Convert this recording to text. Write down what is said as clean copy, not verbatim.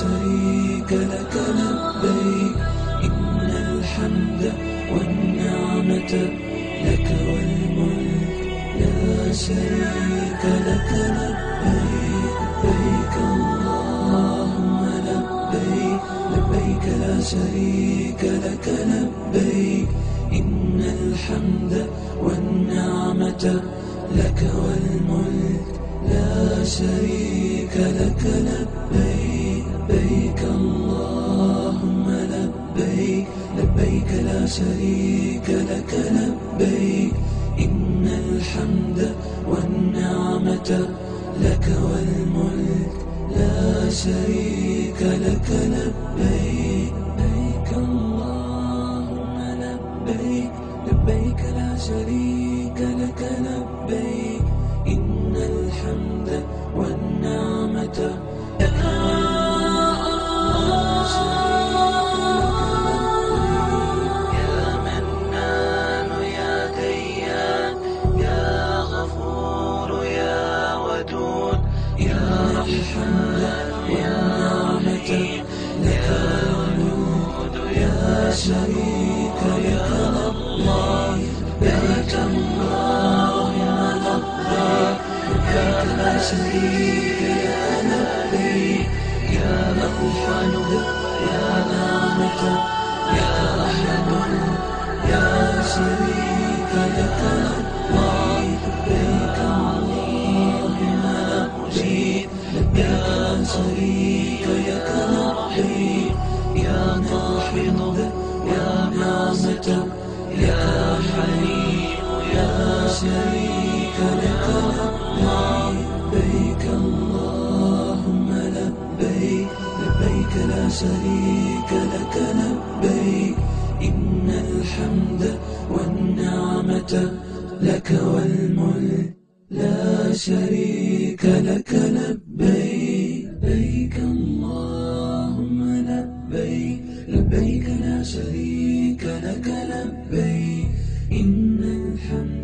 شريك لك لبيك إن الحمد والنعمة لك والملك لا شريك لك لبيك لبيك اللهم لبيك لبيك لا شريك لك لبيك إن الحمد والنعمة لك والملك لا شريك لك لبيك لبيك اللهم لبيك لبيك لا شريك لك لبيك إن الحمد والنعمة لك والملك لا شريك لك لبيك لبيك اللهم لبيك لبيك لا شريك لك لبيك إن الحمد والنعمة لك يا منان يا ديان يا غفور يا ودود يا رحمن والنعمة لك والملك يا شريك لك الله لبيك اللهم لبيك لبيك لا شريك لك لبيك يا غفران يا نعمة يا رحمن يا شريك لك الله لبيك اللهم لبيك لبيك لا شريك لك لبيك يا قاحط يا نعمة يا حليم يا شريك لك الله لبيك اللهم لبيك لبيك لا شريك لك لبيك إن الحمد والنعمة لك والملك لا شريك لك لبيك لبيك اللهم لبيك لبيك لا شريك لك لبيك إن الحمد